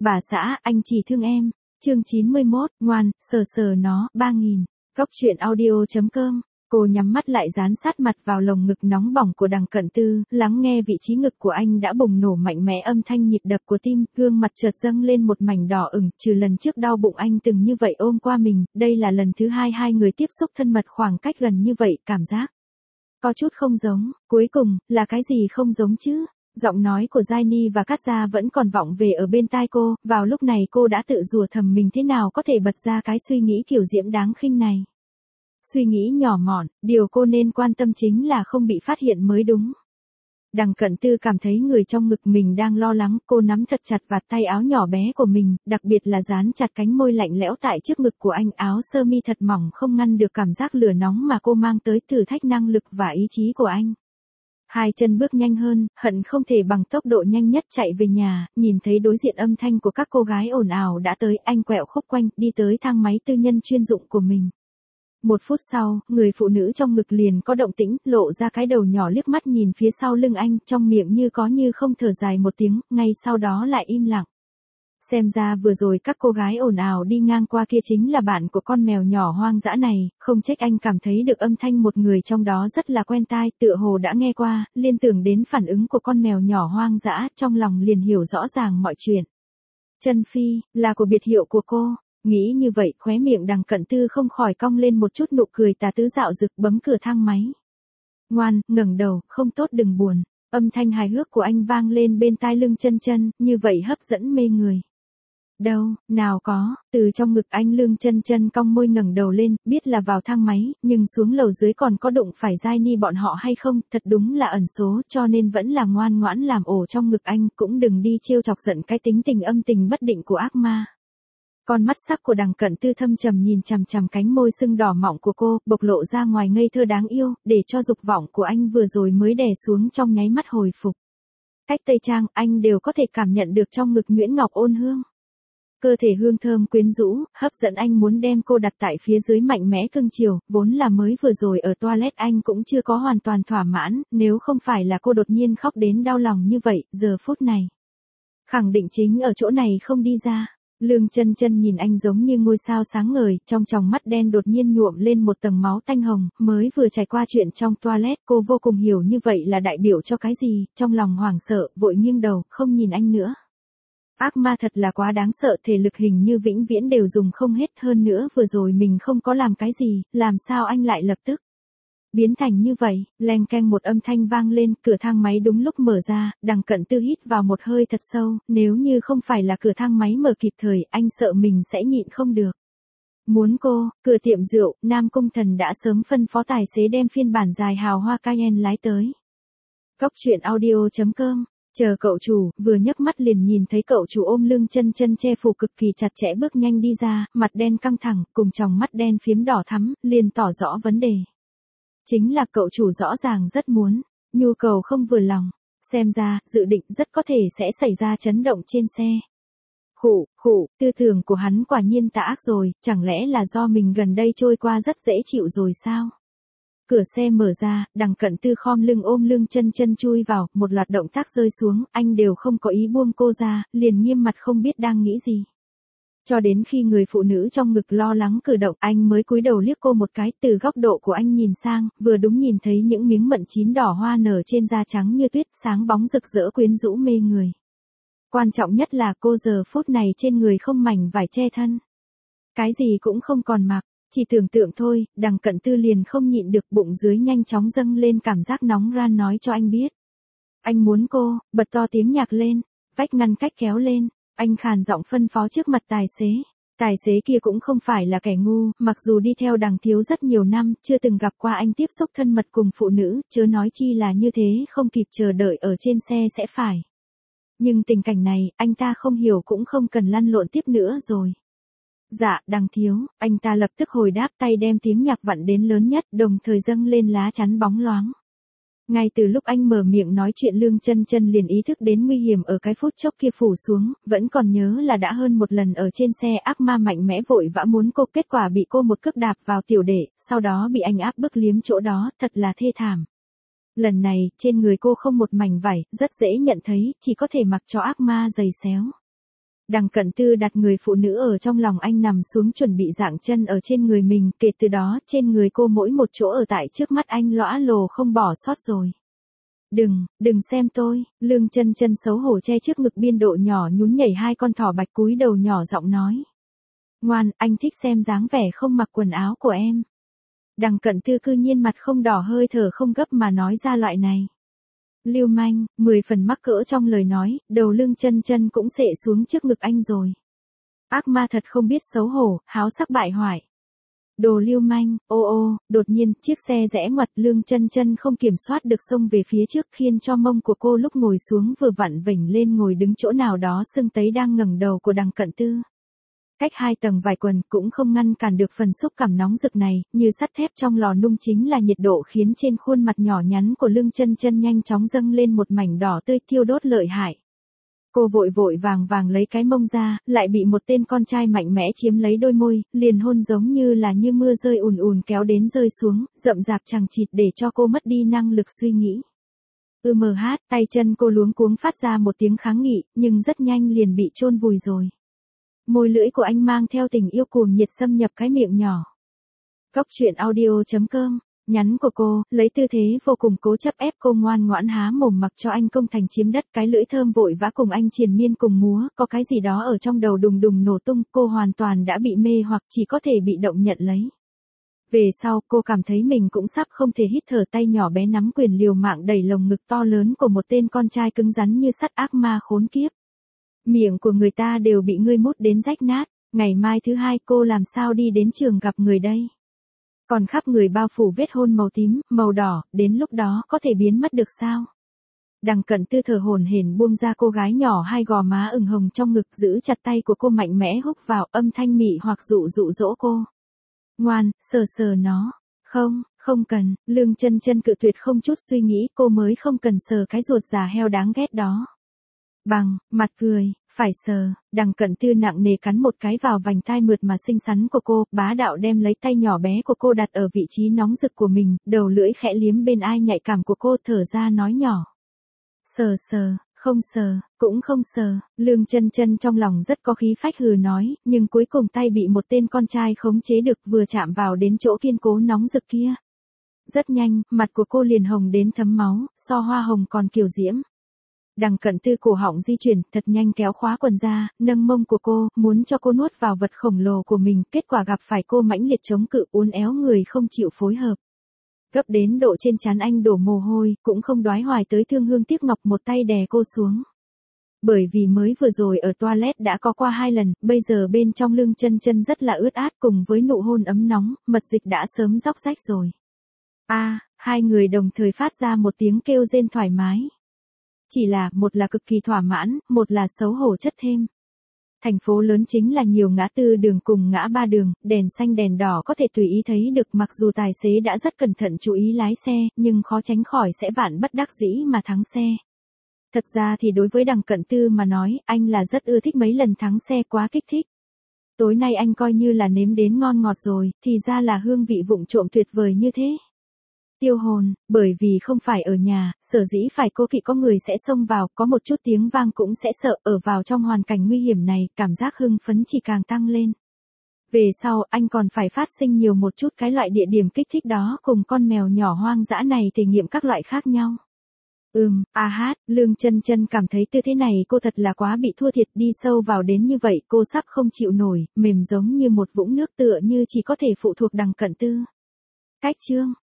Bà xã, anh chỉ thương em. Chương 91, ngoan, sờ sờ nó, 3000. Góc truyện audio.com. Cô nhắm mắt lại dán sát mặt vào lồng ngực nóng bỏng của Đằng Cận Tư, lắng nghe vị trí ngực của anh đã bùng nổ mạnh mẽ âm thanh nhịp đập của tim, gương mặt chợt dâng lên một mảnh đỏ ửng, trừ lần trước đau bụng anh từng như vậy ôm qua mình, đây là lần thứ hai hai người tiếp xúc thân mật khoảng cách gần như vậy, cảm giác có chút không giống, cuối cùng, là cái gì không giống chứ? Giọng nói của Giai Ni và Cát Gia vẫn còn vọng về ở bên tai cô, vào lúc này cô đã tự rủa thầm mình thế nào có thể bật ra cái suy nghĩ kiểu diễm đáng khinh này. Suy nghĩ nhỏ mọn, điều cô nên quan tâm chính là không bị phát hiện mới đúng. Đằng Cận Tư cảm thấy người trong ngực mình đang lo lắng, cô nắm thật chặt vạt tay áo nhỏ bé của mình, đặc biệt là dán chặt cánh môi lạnh lẽo tại trước ngực của anh, áo sơ mi thật mỏng không ngăn được cảm giác lửa nóng mà cô mang tới, thử thách năng lực và ý chí của anh. Hai chân bước nhanh hơn, hận không thể bằng tốc độ nhanh nhất chạy về nhà, nhìn thấy đối diện âm thanh của các cô gái ồn ào đã tới, anh quẹo khúc quanh, đi tới thang máy tư nhân chuyên dụng của mình. 1 phút sau, người phụ nữ trong ngực liền có động tĩnh, lộ ra cái đầu nhỏ liếc mắt nhìn phía sau lưng anh, trong miệng như có như không thở dài một tiếng, ngay sau đó lại im lặng. Xem ra vừa rồi các cô gái ồn ào đi ngang qua kia chính là bạn của con mèo nhỏ hoang dã này, không trách anh cảm thấy được âm thanh một người trong đó rất là quen tai, tựa hồ đã nghe qua, liên tưởng đến phản ứng của con mèo nhỏ hoang dã, trong lòng liền hiểu rõ ràng mọi chuyện. Trân Phi, là của biệt hiệu của cô. Nghĩ như vậy, khóe miệng Đằng Cận Tư không khỏi cong lên một chút nụ cười tà tứ dạo dực, bấm cửa thang máy. Ngoan, ngẩng đầu, không tốt đừng buồn. Âm thanh hài hước của anh vang lên bên tai Lương Chân Chân, như vậy hấp dẫn mê người. Đâu, nào có, từ trong ngực anh Lương Chân Chân cong môi ngẩng đầu lên, biết là vào thang máy, nhưng xuống lầu dưới còn có đụng phải Giai Ni bọn họ hay không, thật đúng là ẩn số, cho nên vẫn là ngoan ngoãn làm ổ trong ngực anh, cũng đừng đi trêu chọc giận cái tính tình âm tình bất định của ác ma. Con mắt sắc của Đằng Cận Tư thâm trầm nhìn chằm chằm cánh môi sưng đỏ mọng của cô, bộc lộ ra ngoài ngây thơ đáng yêu, để cho dục vọng của anh vừa rồi mới đè xuống trong nháy mắt hồi phục. Cách tây trang, anh đều có thể cảm nhận được trong ngực nhuyễn ngọc ôn hương. Cơ thể hương thơm quyến rũ, hấp dẫn anh muốn đem cô đặt tại phía dưới mạnh mẽ cưng chiều, vốn là mới vừa rồi ở toilet anh cũng chưa có hoàn toàn thỏa mãn, nếu không phải là cô đột nhiên khóc đến đau lòng như vậy, giờ phút này. Khẳng định chính ở chỗ này không đi ra. Lương Chân Chân nhìn anh giống như ngôi sao sáng ngời, trong tròng mắt đen đột nhiên nhuộm lên một tầng máu tanh hồng, mới vừa trải qua chuyện trong toilet, cô vô cùng hiểu như vậy là đại biểu cho cái gì, trong lòng hoảng sợ, vội nghiêng đầu, không nhìn anh nữa. Ác ma thật là quá đáng sợ, thể lực hình như vĩnh viễn đều dùng không hết, hơn nữa vừa rồi mình không có làm cái gì, làm sao anh lại lập tức biến thành như vậy. Leng keng một âm thanh vang lên, cửa thang máy đúng lúc mở ra, Đằng Cận Tư hít vào một hơi thật sâu, nếu như không phải là cửa thang máy mở kịp thời, anh sợ mình sẽ nhịn không được. Muốn cô, cửa tiệm rượu, Nam Cung Thần đã sớm phân phó tài xế đem phiên bản dài hào hoa Cayenne lái tới. Góc truyện audio.com. Chờ cậu chủ, vừa nhấc mắt liền nhìn thấy cậu chủ ôm Lương Chân Chân che phủ cực kỳ chặt chẽ bước nhanh đi ra, mặt đen căng thẳng, cùng tròng mắt đen phiếm đỏ thắm, liền tỏ rõ vấn đề. Chính là cậu chủ rõ ràng rất muốn, nhu cầu không vừa lòng, xem ra, dự định rất có thể sẽ xảy ra chấn động trên xe. Khụ, tư tưởng của hắn quả nhiên tà ác rồi, chẳng lẽ là do mình gần đây trôi qua rất dễ chịu rồi sao? Cửa xe mở ra, Đằng Cận Tư khom lưng ôm Lương Chân Chân chui vào, một loạt động tác rơi xuống, anh đều không có ý buông cô ra, liền nghiêm mặt không biết đang nghĩ gì. Cho đến khi người phụ nữ trong ngực lo lắng cử động, anh mới cúi đầu liếc cô một cái, từ góc độ của anh nhìn sang, vừa đúng nhìn thấy những miếng mận chín đỏ hoa nở trên da trắng như tuyết, sáng bóng rực rỡ quyến rũ mê người. Quan trọng nhất là cô giờ phút này trên người không mảnh vải che thân. Cái gì cũng không còn mặc, chỉ tưởng tượng thôi, Đằng Cận Tư liền không nhịn được, bụng dưới nhanh chóng dâng lên cảm giác nóng ran nói cho anh biết. Anh muốn cô, bật to tiếng nhạc lên, vách ngăn cách kéo lên. Anh khàn giọng phân phó trước mặt tài xế. Tài xế kia cũng không phải là kẻ ngu, mặc dù đi theo Đằng thiếu rất nhiều năm, chưa từng gặp qua anh tiếp xúc thân mật cùng phụ nữ, chớ nói chi là như thế, không kịp chờ đợi ở trên xe sẽ phải. Nhưng tình cảnh này, anh ta không hiểu cũng không cần lăn lộn tiếp nữa rồi. Dạ, Đằng thiếu, anh ta lập tức hồi đáp, tay đem tiếng nhạc vặn đến lớn nhất, đồng thời dâng lên lá chắn bóng loáng. Ngay từ lúc anh mở miệng nói chuyện Lương Chân Chân liền ý thức đến nguy hiểm ở cái phút chốc kia phủ xuống, vẫn còn nhớ là đã hơn một lần ở trên xe ác ma mạnh mẽ vội vã muốn cô, kết quả bị cô một cước đạp vào tiểu đệ, sau đó bị anh áp bức liếm chỗ đó, thật là thê thảm. Lần này, trên người cô không một mảnh vải, rất dễ nhận thấy, chỉ có thể mặc cho ác ma giày xéo. Đằng Cận Tư đặt người phụ nữ ở trong lòng anh nằm xuống chuẩn bị dạng chân ở trên người mình, kể từ đó trên người cô mỗi một chỗ ở tại trước mắt anh lõa lồ không bỏ sót rồi. Đừng xem tôi, Lương Chân Chân xấu hổ che trước ngực biên độ nhỏ nhún nhảy hai con thỏ bạch cúi đầu nhỏ giọng nói. Ngoan, anh thích xem dáng vẻ không mặc quần áo của em. Đằng Cận Tư cư nhiên mặt không đỏ hơi thở không gấp mà nói ra loại này. Lưu manh, 10 phần mắc cỡ trong lời nói, đầu Lương Chân Chân cũng xệ xuống trước ngực anh rồi. Ác ma thật không biết xấu hổ, háo sắc bại hoại. Đồ lưu manh, đột nhiên, chiếc xe rẽ ngoặt Lương Chân Chân không kiểm soát được xông về phía trước khiến cho mông của cô lúc ngồi xuống vừa vặn vểnh lên ngồi đứng chỗ nào đó sưng tấy đang ngẩng đầu của Đằng Cận Tư. Cách 2 tầng vải quần cũng không ngăn cản được phần xúc cảm nóng rực này, như sắt thép trong lò nung chính là nhiệt độ khiến trên khuôn mặt nhỏ nhắn của Lương Chân Chân nhanh chóng dâng lên một mảnh đỏ tươi thiêu đốt lợi hại. Cô vội vội vàng lấy cái mông ra, lại bị một tên con trai mạnh mẽ chiếm lấy đôi môi, liền hôn giống như là như mưa rơi ùn ùn kéo đến rơi xuống, rậm rạp chằng chịt để cho cô mất đi năng lực suy nghĩ. Tay chân cô luống cuống phát ra một tiếng kháng nghị, nhưng rất nhanh liền bị chôn vùi rồi. Môi lưỡi của anh mang theo tình yêu cuồng nhiệt xâm nhập cái miệng nhỏ. Góc truyện audio.com, nhắn của cô, lấy tư thế vô cùng cố chấp ép cô ngoan ngoãn há mồm mặc cho anh công thành chiếm đất, cái lưỡi thơm vội vã cùng anh triền miên cùng múa, có cái gì đó ở trong đầu đùng đùng nổ tung, cô hoàn toàn đã bị mê hoặc chỉ có thể bị động nhận lấy. Về sau, cô cảm thấy mình cũng sắp không thể hít thở, tay nhỏ bé nắm quyền liều mạng đẩy lồng ngực to lớn của một tên con trai cứng rắn như sắt ác ma khốn kiếp. Miệng của người ta đều bị ngươi mút đến rách nát, ngày mai thứ hai cô làm sao đi đến trường gặp người đây? Còn khắp người bao phủ vết hôn màu tím, màu đỏ, đến lúc đó có thể biến mất được sao? Đằng Cận Tư thở hổn hển buông ra cô gái nhỏ hai gò má ửng hồng trong ngực, giữ chặt tay của cô mạnh mẽ húc vào, âm thanh mị hoặc dụ dỗ cô. Ngoan, sờ nó. Không cần, Lương Chân Chân cự tuyệt không chút suy nghĩ, cô mới không cần sờ cái ruột già heo đáng ghét đó. Bằng, mặt cười, phải sờ, Đằng Cận Tư nặng nề cắn một cái vào vành tai mượt mà xinh xắn của cô, bá đạo đem lấy tay nhỏ bé của cô đặt ở vị trí nóng rực của mình, đầu lưỡi khẽ liếm bên ai nhạy cảm của cô, thở ra nói nhỏ. Sờ, không sờ, cũng không sờ, Lương Chân Chân trong lòng rất có khí phách hừ nói, nhưng cuối cùng tay bị một tên con trai khống chế được, vừa chạm vào đến chỗ kiên cố nóng rực kia. Rất nhanh, mặt của cô liền hồng đến thấm máu, so hoa hồng còn kiều diễm. Đằng Cận Tư cổ họng di chuyển, thật nhanh kéo khóa quần ra, nâng mông của cô, muốn cho cô nuốt vào vật khổng lồ của mình, kết quả gặp phải cô mãnh liệt chống cự, uốn éo người không chịu phối hợp. Gấp đến độ trên trán anh đổ mồ hôi, cũng không đoái hoài tới thương hương tiếc ngọc, một tay đè cô xuống. Bởi vì mới vừa rồi ở toilet đã có qua 2 lần, bây giờ bên trong Lương Chân Chân rất là ướt át, cùng với nụ hôn ấm nóng, mật dịch đã sớm róc rách rồi. Hai người đồng thời phát ra một tiếng kêu rên thoải mái. Chỉ là, một là cực kỳ thỏa mãn, một là xấu hổ chất thêm. Thành phố lớn chính là nhiều ngã tư đường cùng ngã ba đường, đèn xanh đèn đỏ có thể tùy ý thấy được, mặc dù tài xế đã rất cẩn thận chú ý lái xe, nhưng khó tránh khỏi sẽ vạn bất đắc dĩ mà thắng xe. Thật ra thì đối với Đằng Cận Tư mà nói, anh là rất ưa thích mấy lần thắng xe, quá kích thích. Tối nay anh coi như là nếm đến ngon ngọt rồi, thì ra là hương vị vụng trộm tuyệt vời như thế. Tiêu hồn, bởi vì không phải ở nhà, sở dĩ phải cố kỵ có người sẽ xông vào, có một chút tiếng vang cũng sẽ sợ, ở vào trong hoàn cảnh nguy hiểm này, cảm giác hưng phấn chỉ càng tăng lên. Về sau, anh còn phải phát sinh nhiều một chút cái loại địa điểm kích thích đó, cùng con mèo nhỏ hoang dã này thể nghiệm các loại khác nhau. Lương Chân Chân cảm thấy tư thế này cô thật là quá bị thua thiệt, đi sâu vào đến như vậy, cô sắp không chịu nổi, mềm giống như một vũng nước, tựa như chỉ có thể phụ thuộc Đằng Cận Tư. Cách chương